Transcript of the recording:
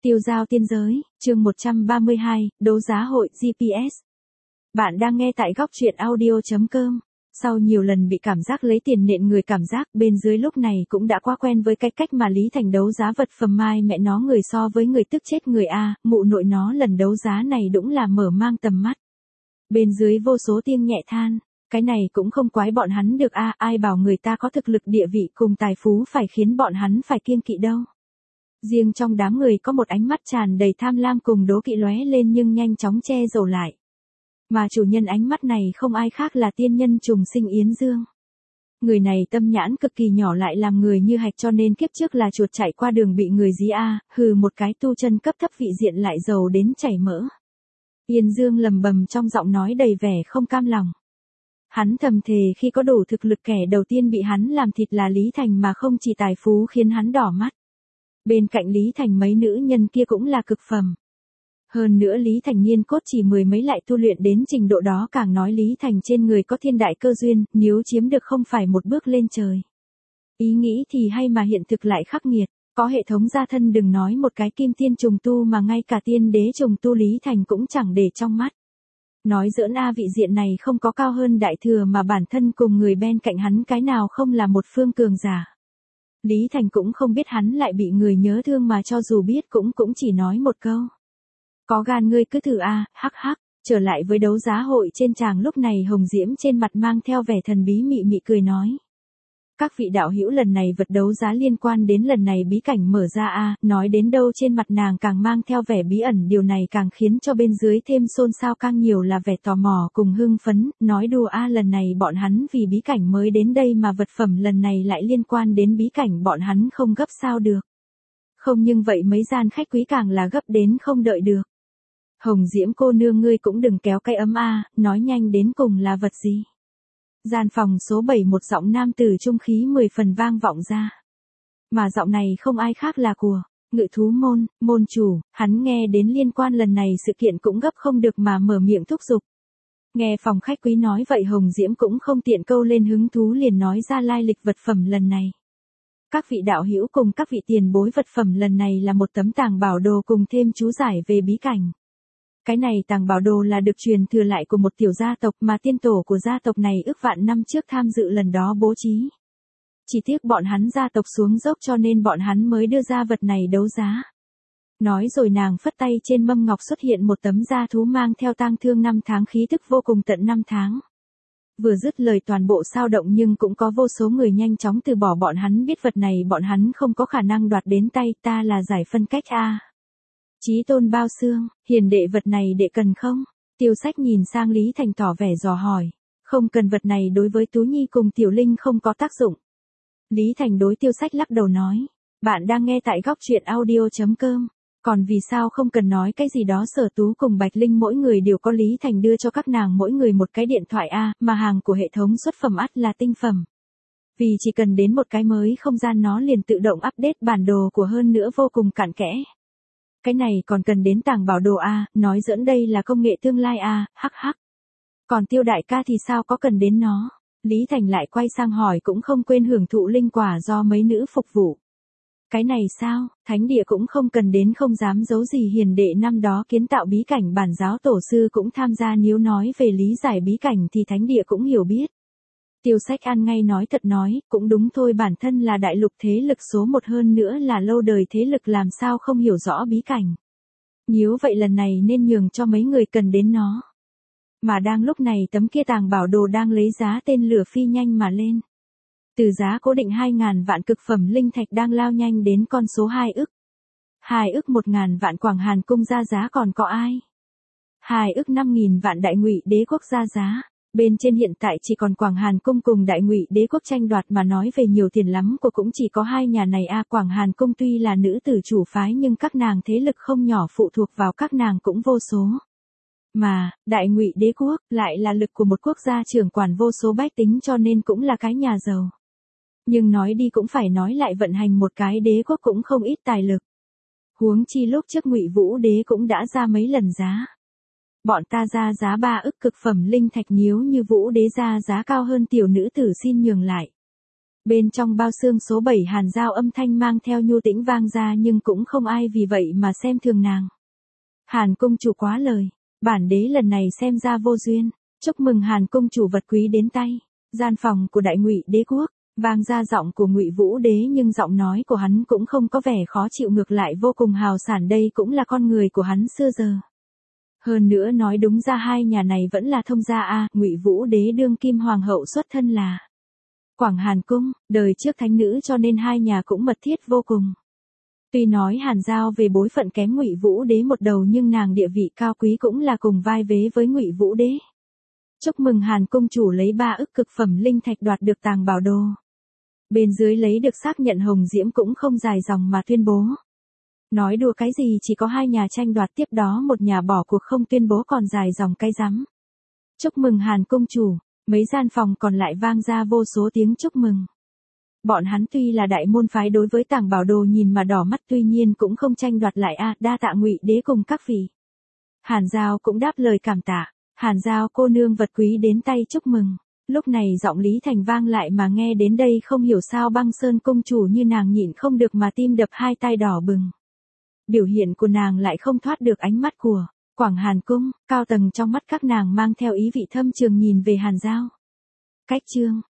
Tiêu giao tiên giới, chương 132, đấu giá hội GPS. Bạn đang nghe tại góc truyện audio.com. Sau nhiều lần bị cảm giác lấy tiền nện người cảm giác bên dưới lúc này cũng đã quá quen với cái cách mà Lý Thành đấu giá vật phẩm mai mẹ nó người so với người tức chết người A, mụ nội nó lần đấu giá này đúng là mở mang tầm mắt. Bên dưới vô số tiếng nhẹ than, cái này cũng không quái bọn hắn được A, ai bảo người ta có thực lực địa vị cùng tài phú phải khiến bọn hắn phải kiêng kỵ đâu. Riêng trong đám người có một ánh mắt tràn đầy tham lam cùng đố kỵ lóe lên nhưng nhanh chóng che giấu lại. Mà chủ nhân ánh mắt này không ai khác là tiên nhân trùng sinh Yến Dương. Người này tâm nhãn cực kỳ nhỏ lại làm người như hạch cho nên kiếp trước là chuột chạy qua đường bị người dí A, hừ một cái tu chân cấp thấp vị diện lại giàu đến chảy mỡ. Yến Dương lầm bầm trong giọng nói đầy vẻ không cam lòng. Hắn thầm thề khi có đủ thực lực kẻ đầu tiên bị hắn làm thịt là Lý Thành mà không chỉ tài phú khiến hắn đỏ mắt. Bên cạnh Lý Thành mấy nữ nhân kia cũng là cực phẩm. Hơn nữa Lý Thành niên cốt chỉ mười mấy lại tu luyện đến trình độ đó càng nói Lý Thành trên người có thiên đại cơ duyên, nếu chiếm được không phải một bước lên trời. Ý nghĩ thì hay mà hiện thực lại khắc nghiệt, có hệ thống gia thân đừng nói một cái kim tiên trùng tu mà ngay cả tiên đế trùng tu Lý Thành cũng chẳng để trong mắt. Nói giỡn A vị diện này không có cao hơn đại thừa mà bản thân cùng người bên cạnh hắn cái nào không là một phương cường giả. Lý Thành cũng không biết hắn lại bị người nhớ thương mà cho dù biết cũng chỉ nói một câu. Có gan ngươi cứ thử A, hắc hắc, trở lại với đấu giá hội trên tràng lúc này Hồng Diễm trên mặt mang theo vẻ thần bí mị mị cười nói. Các vị đạo hữu lần này vật đấu giá liên quan đến lần này bí cảnh mở ra A, nói đến đâu trên mặt nàng càng mang theo vẻ bí ẩn điều này càng khiến cho bên dưới thêm xôn xao càng nhiều là vẻ tò mò cùng hưng phấn, nói đùa A lần này bọn hắn vì bí cảnh mới đến đây mà vật phẩm lần này lại liên quan đến bí cảnh bọn hắn không gấp sao được. Không nhưng vậy mấy gian khách quý càng là gấp đến không đợi được. Hồng Diễm cô nương ngươi cũng đừng kéo cái ấm A, nói nhanh đến cùng là vật gì. Gian phòng số 7 một giọng nam tử trung khí 10 phần vang vọng ra. Mà giọng này không ai khác là của Ngự thú môn, môn chủ, hắn nghe đến liên quan lần này sự kiện cũng gấp không được mà mở miệng thúc giục. Nghe phòng khách quý nói vậy Hồng Diễm cũng không tiện câu lên hứng thú liền nói ra lai lịch vật phẩm lần này. Các vị đạo hữu cùng các vị tiền bối vật phẩm lần này là một tấm tàng bảo đồ cùng thêm chú giải về bí cảnh. Cái này tàng bảo đồ là được truyền thừa lại của một tiểu gia tộc mà tiên tổ của gia tộc này ước vạn năm trước tham dự lần đó bố trí. Chỉ tiếc bọn hắn gia tộc xuống dốc cho nên bọn hắn mới đưa ra vật này đấu giá. Nói rồi nàng phất tay trên mâm ngọc xuất hiện một tấm da thú mang theo tang thương 5 tháng khí tức vô cùng tận 5 tháng. Vừa dứt lời toàn bộ sao động nhưng cũng có vô số người nhanh chóng từ bỏ bọn hắn biết vật này bọn hắn không có khả năng đoạt đến tay ta là giải phân cách A. Chí tôn bao xương, hiền đệ vật này đệ cần không? Tiêu Sách nhìn sang Lý Thành tỏ vẻ dò hỏi. Không cần vật này đối với Tú Nhi cùng Tiểu Linh không có tác dụng. Lý Thành đối Tiêu Sách lắc đầu nói. Bạn đang nghe tại góc truyện audio.com. Còn vì sao không cần nói cái gì đó Sở Tú cùng Bạch Linh mỗi người đều có Lý Thành đưa cho các nàng mỗi người một cái điện thoại A mà hàng của hệ thống xuất phẩm ắt là tinh phẩm. Vì chỉ cần đến một cái mới không gian nó liền tự động update bản đồ của hơn nữa vô cùng cặn kẽ. Cái này còn cần đến tàng bảo đồ A, nói giỡn đây là công nghệ tương lai A, hắc hắc. Còn Tiêu đại ca thì sao có cần đến nó? Lý Thành lại quay sang hỏi cũng không quên hưởng thụ linh quả do mấy nữ phục vụ. Cái này sao, thánh địa cũng không cần đến không dám giấu gì hiền đệ năm đó kiến tạo bí cảnh bản giáo tổ sư cũng tham gia nếu nói về lý giải bí cảnh thì thánh địa cũng hiểu biết. Tiêu Sách ăn ngay nói thật nói, cũng đúng thôi bản thân là đại lục thế lực số 1 hơn nữa là lâu đời thế lực làm sao không hiểu rõ bí cảnh. Nếu vậy lần này nên nhường cho mấy người cần đến nó. Mà đang lúc này tấm kia tàng bảo đồ đang lấy giá tên lửa phi nhanh mà lên. Từ giá cố định 2.000 vạn cực phẩm linh thạch đang lao nhanh đến con số 2 ức. 2 ức 1.000 vạn Quảng Hàn cung ra giá còn có ai? 2 ức 5.000 vạn Đại Ngụy Đế quốc ra giá. Bên trên hiện tại chỉ còn Quảng Hàn cung cùng Đại Ngụy Đế quốc tranh đoạt mà nói về nhiều tiền lắm của cũng chỉ có hai nhà này a Quảng Hàn cung tuy là nữ tử chủ phái nhưng các nàng thế lực không nhỏ phụ thuộc vào các nàng cũng vô số. Mà, Đại Ngụy Đế quốc lại là lực của một quốc gia trưởng quản vô số bách tính cho nên cũng là cái nhà giàu. Nhưng nói đi cũng phải nói lại vận hành một cái đế quốc cũng không ít tài lực. Huống chi lúc trước Ngụy Vũ Đế cũng đã ra mấy lần giá. Bọn ta ra giá 3 ức cực phẩm linh thạch nếu như Vũ Đế ra giá cao hơn tiểu nữ tử xin nhường lại. Bên trong bao xương số 7 Hàn Giao âm thanh mang theo nhu tĩnh vang ra nhưng cũng không ai vì vậy mà xem thường nàng. Hàn công chủ quá lời, bản đế lần này xem ra vô duyên, chúc mừng Hàn công chủ vật quý đến tay. Gian phòng của đại Ngụy đế quốc, vang ra giọng của Ngụy Vũ đế nhưng giọng nói của hắn cũng không có vẻ khó chịu, ngược lại vô cùng hào sảng, đây cũng là con người của hắn xưa giờ. Hơn nữa nói đúng ra hai nhà này vẫn là thông gia a, Ngụy Vũ đế đương kim hoàng hậu xuất thân là Quảng Hàn cung, đời trước thánh nữ cho nên hai nhà cũng mật thiết vô cùng. Tuy nói Hàn Giao về bối phận kém Ngụy Vũ đế một đầu nhưng nàng địa vị cao quý cũng là cùng vai vế với Ngụy Vũ đế. Chúc mừng Hàn công chủ lấy 3 ức cực phẩm linh thạch đoạt được tàng bảo đồ. Bên dưới lấy được xác nhận Hồng Diễm cũng không dài dòng mà tuyên bố. Nói đùa cái gì, chỉ có hai nhà tranh đoạt, tiếp đó một nhà bỏ cuộc không tuyên bố còn dài dòng cái rắm. Chúc mừng Hàn công chủ, mấy gian phòng còn lại vang ra vô số tiếng chúc mừng. Bọn hắn tuy là đại môn phái đối với tàng bảo đồ nhìn mà đỏ mắt, tuy nhiên cũng không tranh đoạt lại a, đa tạ Ngụy đế cùng các vị. Hàn Giao cũng đáp lời cảm tạ. Hàn Giao cô nương vật quý đến tay, chúc mừng. Lúc này giọng Lý Thành vang lại mà nghe đến đây không hiểu sao Băng Sơn công chủ như nàng nhịn không được mà tim đập hai tai đỏ bừng. Biểu hiện của nàng lại không thoát được ánh mắt của Quảng Hàn cung, cao tầng trong mắt các nàng mang theo ý vị thâm trường nhìn về Hàn Giao. Cách chương